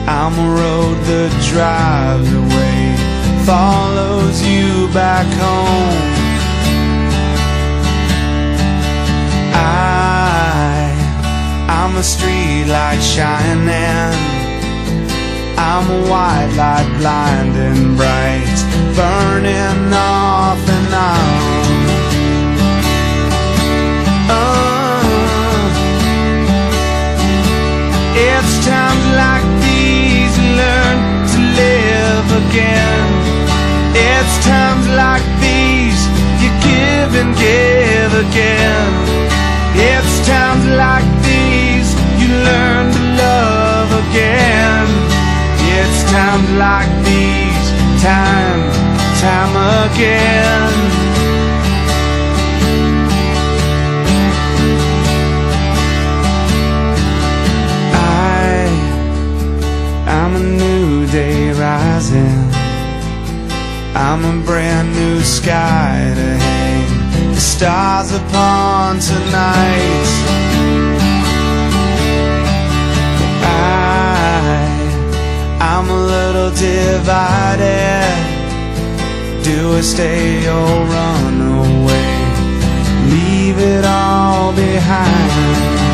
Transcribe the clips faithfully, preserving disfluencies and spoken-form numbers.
I'm a road that drives away, follows you back home. I, I'm a street light shining, I'm a white light blinding bright, burning off and on. Uh, it's times like these you learn to live again. It's times like these you give and give again. It's times like these you learn to love again. It's times like these, time, time again. I, I'm a new day rising, I'm a brand new sky to hang the stars upon tonight. I'm a little divided. Do I stay or run away? Leave it all behind.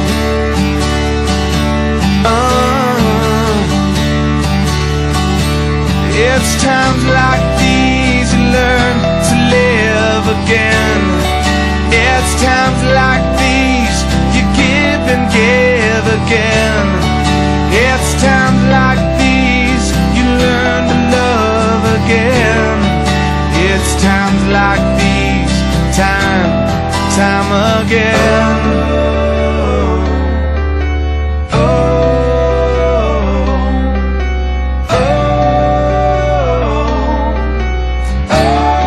Uh, it's times like these you learn to live again. It's times like these you give and give again. It's times like these you learn to love again. It's times like these, time, time again. Oh, oh, oh,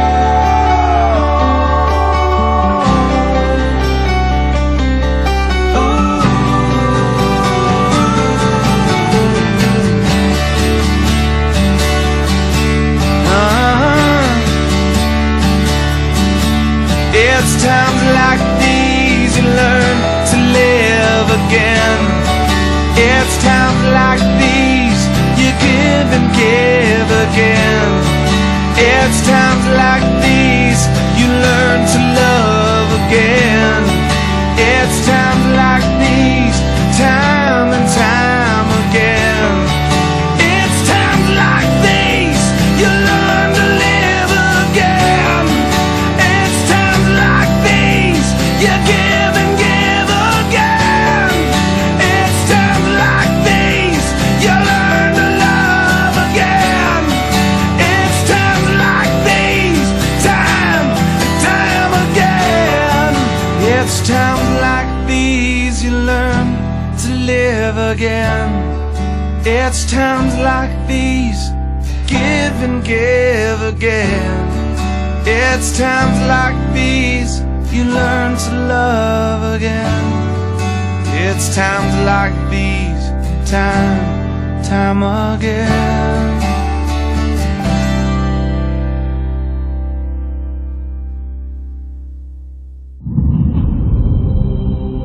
It's times like these you learn to live again. It's times like these you give and give again. It's times like these you learn to love again. It's times like these, time and time again. It's times like these you learn to live again. It's times like these you give and give again. It's times like these you learn to love again. It's times like these, time and time again. It's times like these you learn to live again. It's times like these, give and give again. It's times like these you learn to love again. It's times like these, time, time again.